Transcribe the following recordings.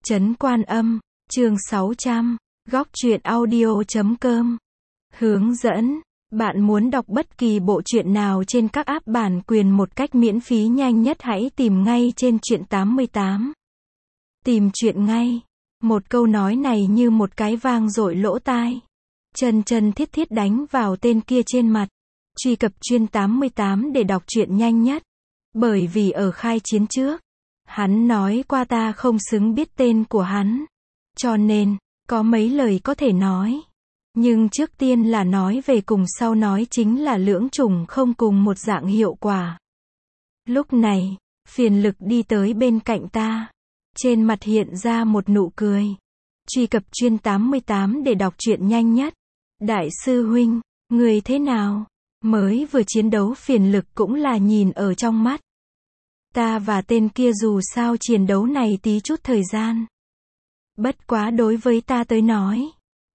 Trấn Quan Âm, chương 600, góc truyện audio.com. Hướng dẫn, bạn muốn đọc bất kỳ bộ truyện nào trên các app bản quyền một cách miễn phí nhanh nhất hãy tìm ngay trên Truyện 88. Tìm truyện ngay. Một câu nói này như một cái vang dội lỗ tai. Chân chân thiết thiết đánh vào tên kia trên mặt. Truy cập Truyện 88 để đọc truyện nhanh nhất. Bởi vì ở khai chiến trước, hắn nói qua ta không xứng biết tên của hắn. Cho nên, có mấy lời có thể nói. Nhưng trước tiên là nói về cùng sau nói chính là lưỡng chủng không cùng một dạng hiệu quả. Lúc này, Phiền Lực đi tới bên cạnh ta. Trên mặt hiện ra một nụ cười. Truy cập Truyện 88 để đọc truyện nhanh nhất. Đại sư huynh, người thế nào? Mới vừa chiến đấu Phiền Lực cũng là nhìn ở trong mắt. Ta và tên kia dù sao chiến đấu này tí chút thời gian. Bất quá đối với ta tới nói,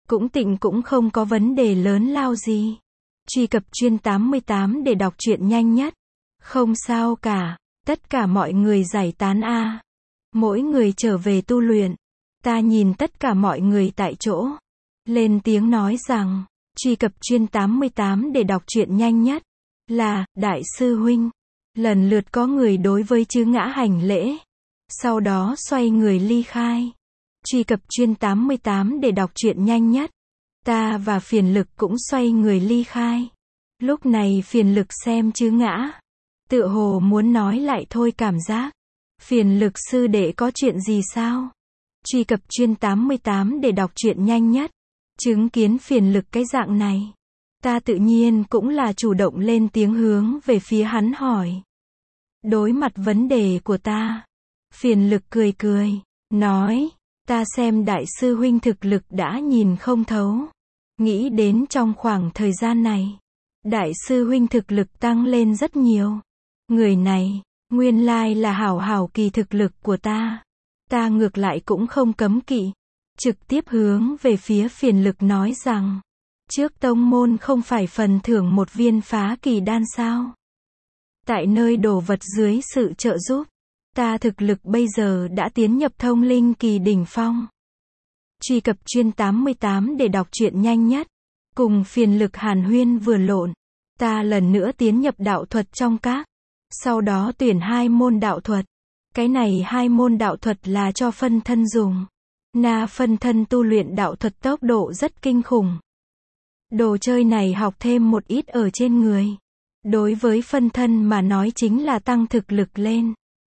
cũng không có vấn đề lớn lao gì. Truy cập Truyện 88 để đọc truyện nhanh nhất. Không sao cả, tất cả mọi người giải tán a. Mỗi người trở về tu luyện. Ta nhìn tất cả mọi người tại chỗ. Lên tiếng nói rằng, truy cập Truyện 88 để đọc truyện nhanh nhất. Là, đại sư huynh. Lần lượt có người đối với Chư Ngã hành lễ. Sau đó xoay người ly khai. Truy cập Truyện 88 để đọc truyện nhanh nhất. Ta và Phiền Lực cũng xoay người ly khai. Lúc này Phiền Lực xem Chư Ngã. Tựa hồ muốn nói lại thôi cảm giác. Phiền Lực sư đệ có chuyện gì sao? Truy cập Truyện 88 để đọc truyện nhanh nhất. Chứng kiến Phiền Lực cái dạng này. Ta tự nhiên cũng là chủ động lên tiếng hướng về phía hắn hỏi. Đối mặt vấn đề của ta, Phiền Lực cười cười, nói, ta xem đại sư huynh thực lực đã nhìn không thấu. Nghĩ đến trong khoảng thời gian này, đại sư huynh thực lực tăng lên rất nhiều. Người này, nguyên lai là hảo kỳ thực lực của ta. Ta ngược lại cũng không cấm kỵ. Trực tiếp hướng về phía Phiền Lực nói rằng, trước tông môn không phải phần thưởng một viên phá kỳ đan sao? Tại nơi đồ vật dưới sự trợ giúp, ta thực lực bây giờ đã tiến nhập thông linh kỳ đỉnh phong. Truy cập Truyện 88 để đọc truyện nhanh nhất. Cùng Phiền Lực hàn huyên vừa lộn, ta lần nữa tiến nhập đạo thuật trong các. Sau đó tuyển 2 môn đạo thuật. Cái này 2 môn đạo thuật là cho phân thân dùng. Phân thân tu luyện đạo thuật tốc độ rất kinh khủng. Đồ chơi này học thêm một ít ở trên người. Đối với phân thân mà nói chính là tăng thực lực lên.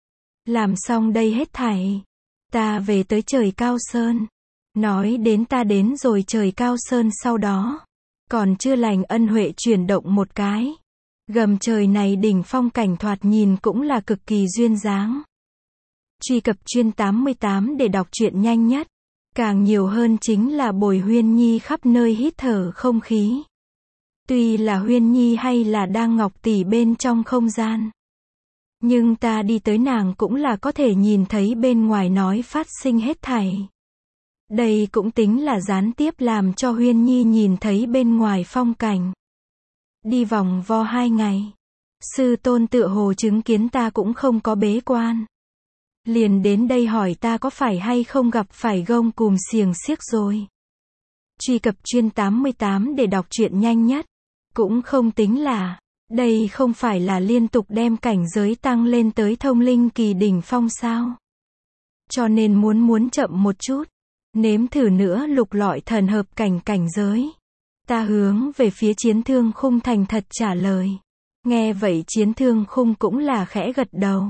Làm xong đây hết thảy. Ta về tới trời Cao Sơn. Nói đến ta đến rồi trời Cao Sơn sau đó. Còn chưa lành ân huệ chuyển động một cái. Gầm trời này đỉnh phong cảnh thoạt nhìn cũng là cực kỳ duyên dáng. Truy cập Truyện 88 để đọc truyện nhanh nhất. Càng nhiều hơn chính là Bồi Huyên Nhi khắp nơi hít thở không khí. Tuy là Huyên Nhi hay là đang Ngọc Tỷ bên trong không gian. Nhưng ta đi tới nàng cũng là có thể nhìn thấy bên ngoài nói phát sinh hết thảy. Đây cũng tính là gián tiếp làm cho Huyên Nhi nhìn thấy bên ngoài phong cảnh. Đi vòng vo 2 ngày. Sư tôn tựa hồ chứng kiến ta cũng không có bế quan. Liền đến đây hỏi ta có phải hay không gặp phải gông cùm xiềng xiếc rồi. Truy cập Truyện 88 để đọc truyện nhanh nhất. Cũng không tính là, đây không phải là liên tục đem cảnh giới tăng lên tới thông linh kỳ đỉnh phong sao. Cho nên muốn chậm một chút. Nếm thử nữa lục lọi thần hợp cảnh giới. Ta hướng về phía Chiến Thương Khung thành thật trả lời. Nghe vậy Chiến Thương Khung cũng là khẽ gật đầu.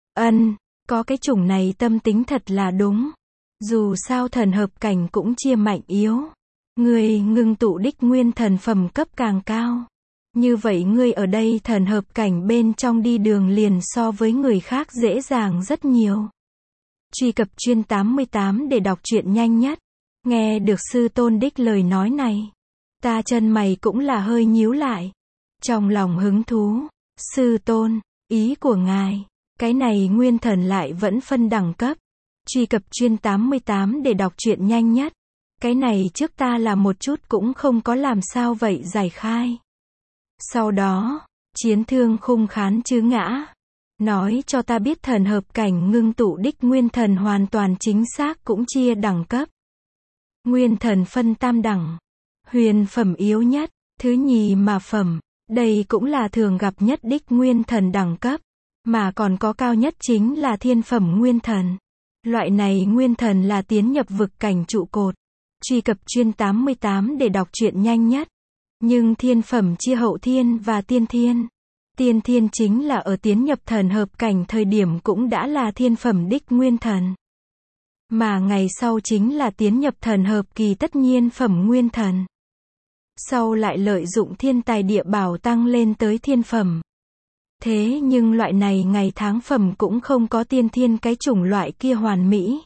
Có cái chủng này tâm tính thật là đúng. Dù sao thần hợp cảnh cũng chia mạnh yếu. Ngươi ngưng tụ đích nguyên thần phẩm cấp càng cao. Như vậy ngươi ở đây thần hợp cảnh bên trong đi đường liền so với người khác dễ dàng rất nhiều. Truy cập Truyện 88 để đọc truyện nhanh nhất. Nghe được sư tôn đích lời nói này. Ta chân mày cũng là hơi nhíu lại. Trong lòng hứng thú. Sư tôn, ý của ngài. Cái này nguyên thần lại vẫn phân đẳng cấp. Truy cập Truyện 88 để đọc truyện nhanh nhất. Cái này trước ta là một chút cũng không có làm sao vậy giải khai. Sau đó, Chiến Thương Khung khán Chư Ngã. nói cho ta biết thần hợp cảnh ngưng tụ đích nguyên thần hoàn toàn chính xác cũng chia đẳng cấp. Nguyên thần phân tam đẳng. Huyền phẩm yếu nhất, thứ nhì mà phẩm, đây cũng là thường gặp nhất đích nguyên thần đẳng cấp, mà còn có cao nhất chính là thiên phẩm nguyên thần. Loại này nguyên thần là tiến nhập vực cảnh trụ cột. Truy cập chuyên 88 để đọc truyện nhanh nhất. Nhưng thiên phẩm chia hậu thiên và tiên thiên. Tiên thiên chính là ở tiến nhập thần hợp cảnh thời điểm cũng đã là thiên phẩm đích nguyên thần. Mà ngày sau chính là tiến nhập thần hợp kỳ tất nhiên phẩm nguyên thần. Sau lại lợi dụng thiên tài địa bảo tăng lên tới thiên phẩm. Thế nhưng loại này ngày tháng phẩm cũng không có tiên thiên cái chủng loại kia hoàn mỹ.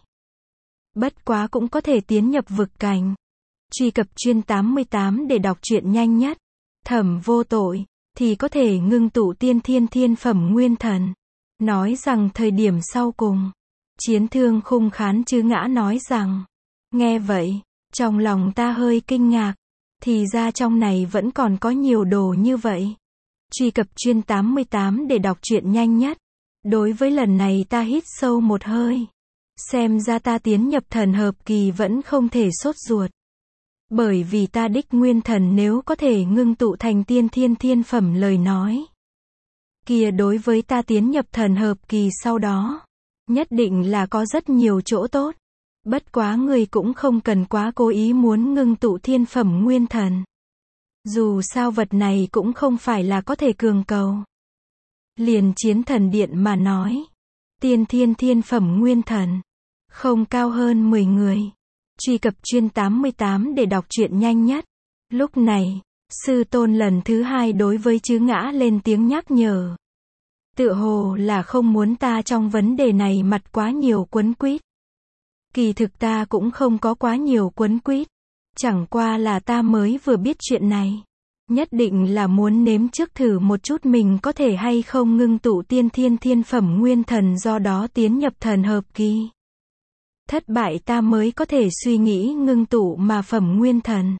Bất quá cũng có thể tiến nhập vực cảnh. Truy cập chuyên 88 để đọc truyện nhanh nhất. Thẩm vô tội, thì có thể ngưng tụ tiên thiên thiên phẩm nguyên thần. Nói rằng thời điểm sau cùng, Chiến Thương Khung khán chứ ngã nói rằng, nghe vậy, trong lòng ta hơi kinh ngạc, thì ra trong này vẫn còn có nhiều đồ như vậy. Truy cập chuyên 88 để đọc truyện nhanh nhất. Đối với lần này ta hít sâu một hơi. Xem ra ta tiến nhập thần hợp kỳ vẫn không thể sốt ruột. Bởi vì ta đích nguyên thần nếu có thể ngưng tụ thành tiên thiên thiên phẩm lời nói. Kia đối với ta tiến nhập thần hợp kỳ sau đó. Nhất định là có rất nhiều chỗ tốt. Bất quá người cũng không cần quá cố ý muốn ngưng tụ thiên phẩm nguyên thần. Dù sao vật này cũng không phải là có thể cường cầu. Liền Chiến Thần Điện mà nói. Tiên thiên thiên phẩm nguyên thần. Không cao hơn 10 người. Truy cập chuyên 88 để đọc truyện nhanh nhất. Lúc này, sư tôn lần thứ hai đối với chư ngã lên tiếng nhắc nhở. Tựa hồ là không muốn ta trong vấn đề này mặt quá nhiều quấn quýt. Kỳ thực ta cũng không có quá nhiều quấn quýt. Chẳng qua là ta mới vừa biết chuyện này. Nhất định là muốn nếm trước thử một chút mình có thể hay không ngưng tụ tiên thiên thiên phẩm nguyên thần do đó tiến nhập thần hợp kỳ. Thất bại ta mới có thể suy nghĩ ngưng tụ mà phẩm nguyên thần.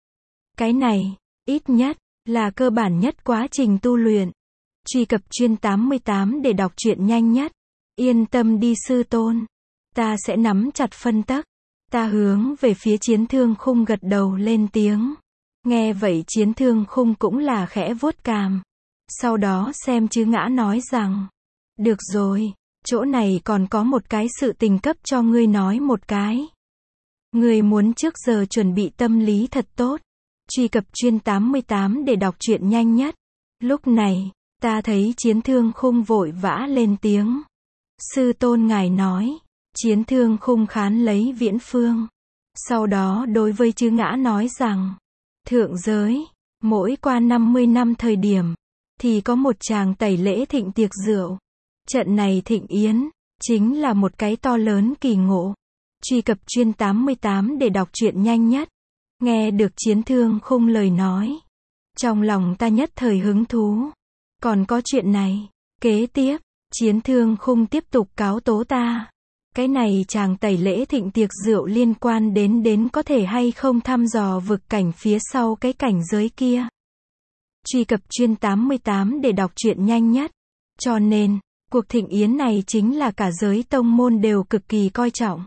Cái này, ít nhất, là cơ bản nhất quá trình tu luyện. Truy cập chuyên 88 để đọc truyện nhanh nhất. Yên tâm đi sư tôn. Ta sẽ nắm chặt phân tắc. Ta hướng về phía Chiến Thương Khung gật đầu lên tiếng. Nghe vậy Chiến Thương Khung cũng là khẽ vuốt cằm. Sau đó xem chư ngã nói rằng. Được rồi, chỗ này còn có một cái sự tình cấp cho ngươi nói một cái. Ngươi muốn trước giờ chuẩn bị tâm lý thật tốt. Truy cập chuyên 88 để đọc truyện nhanh nhất. Lúc này, ta thấy Chiến Thương Khung vội vã lên tiếng. Sư tôn ngài nói. Chiến Thương Khung khán lấy viễn phương. Sau đó đối với chư ngã nói rằng. Thượng giới, mỗi qua 50 năm thời điểm, thì có một tràng tẩy lễ thịnh tiệc rượu. Trận này thịnh yến, chính là một cái to lớn kỳ ngộ. Truy cập chuyên 88 để đọc truyện nhanh nhất. Nghe được Chiến Thương Khung lời nói. Trong lòng ta nhất thời hứng thú. Còn có chuyện này. Kế tiếp, Chiến Thương Khung tiếp tục cáo tố ta. Cái này chàng tẩy lễ thịnh tiệc rượu liên quan đến có thể hay không thăm dò vực cảnh phía sau cái cảnh giới kia. Truy cập chuyên 88 để đọc truyện nhanh nhất. Cho nên, cuộc thịnh yến này chính là cả giới tông môn đều cực kỳ coi trọng.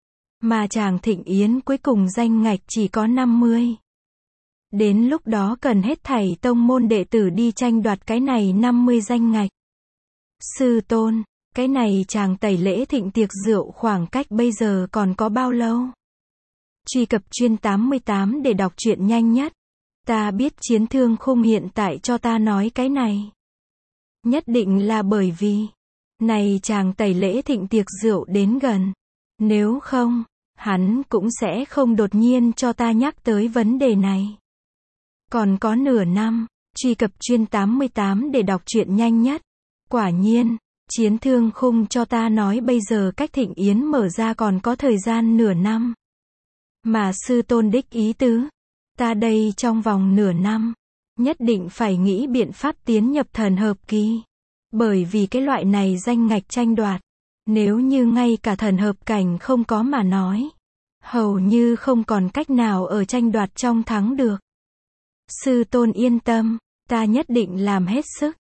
Mà chàng thịnh yến cuối cùng danh ngạch chỉ có 50. Đến lúc đó cần hết thảy tông môn đệ tử đi tranh đoạt cái này 50 danh ngạch. Sư tôn, cái này chàng tẩy lễ thịnh tiệc rượu khoảng cách bây giờ còn có bao lâu? Truy cập chuyên 88 để đọc truyện nhanh nhất. Ta biết Chiến Thương Khung hiện tại cho ta nói cái này. Nhất định là bởi vì, này chàng tẩy lễ thịnh tiệc rượu đến gần. Nếu không, hắn cũng sẽ không đột nhiên cho ta nhắc tới vấn đề này. Còn có nửa năm, truy cập chuyên 88 để đọc truyện nhanh nhất. Quả nhiên, Chiến Thương Khung cho ta nói bây giờ cách thịnh yến mở ra còn có thời gian nửa năm. Mà sư tôn đích ý tứ, ta đây trong vòng nửa năm, nhất định phải nghĩ biện pháp tiến nhập thần hợp kỳ. Bởi vì cái loại này danh ngạch tranh đoạt, nếu như ngay cả thần hợp cảnh không có mà nói, hầu như không còn cách nào ở tranh đoạt trong thắng được. Sư tôn yên tâm, ta nhất định làm hết sức.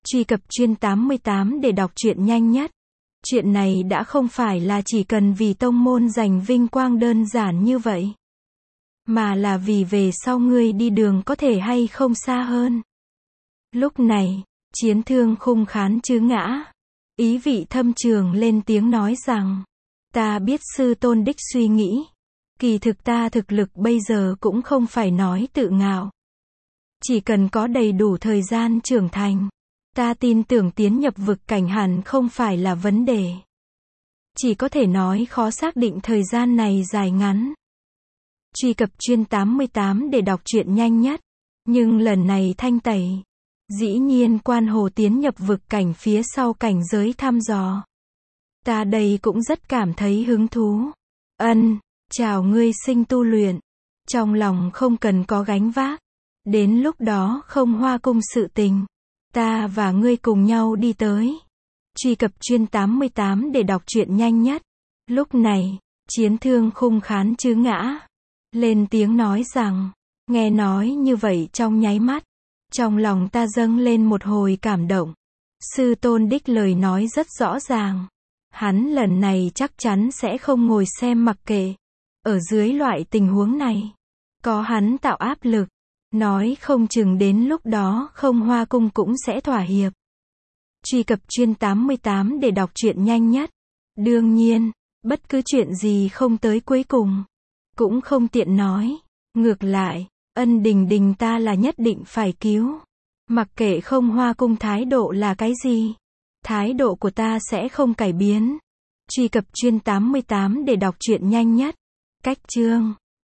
Truy cập chuyên 88 để đọc truyện nhanh nhất. Chuyện này đã không phải là chỉ cần vì tông môn giành vinh quang đơn giản như vậy, mà là vì về sau ngươi đi đường có thể hay không xa hơn. Lúc này, Chiến Thương khung khán chứ ngã, ý vị thâm trường lên tiếng nói rằng, ta biết sư tôn đích suy nghĩ. Kỳ thực ta thực lực bây giờ cũng không phải nói tự ngạo. Chỉ cần có đầy đủ thời gian trưởng thành, ta tin tưởng tiến nhập vực cảnh hẳn không phải là vấn đề. Chỉ có thể nói khó xác định thời gian này dài ngắn. Truy cập chuyên 88 để đọc truyện nhanh nhất. Nhưng lần này thanh tẩy. Dĩ nhiên quan hồ tiến nhập vực cảnh phía sau cảnh giới thăm dò. Ta đây cũng rất cảm thấy hứng thú. Chào ngươi sinh tu luyện. Trong lòng không cần có gánh vác. Đến lúc đó không hoa cung sự tình, ta và ngươi cùng nhau đi tới. Truy cập chuyên 88 để đọc truyện nhanh nhất. Lúc này, Chiến Thương khung khán chứ ngã, lên tiếng nói rằng, nghe nói như vậy trong nháy mắt, trong lòng ta dâng lên một hồi cảm động. Sư tôn đích lời nói rất rõ ràng. Hắn lần này chắc chắn sẽ không ngồi xem mặc kệ. Ở dưới loại tình huống này, có hắn tạo áp lực, nói không chừng đến lúc đó không hoa cung cũng sẽ thỏa hiệp. Truy cập chuyên 88 để đọc truyện nhanh nhất. Đương nhiên, bất cứ chuyện gì không tới cuối cùng, cũng không tiện nói. Ngược lại, Ân Đình Đình ta là nhất định phải cứu. Mặc kệ không hoa cung thái độ là cái gì, thái độ của ta sẽ không cải biến. Truy cập chuyên 88 để đọc truyện nhanh nhất. Cách chương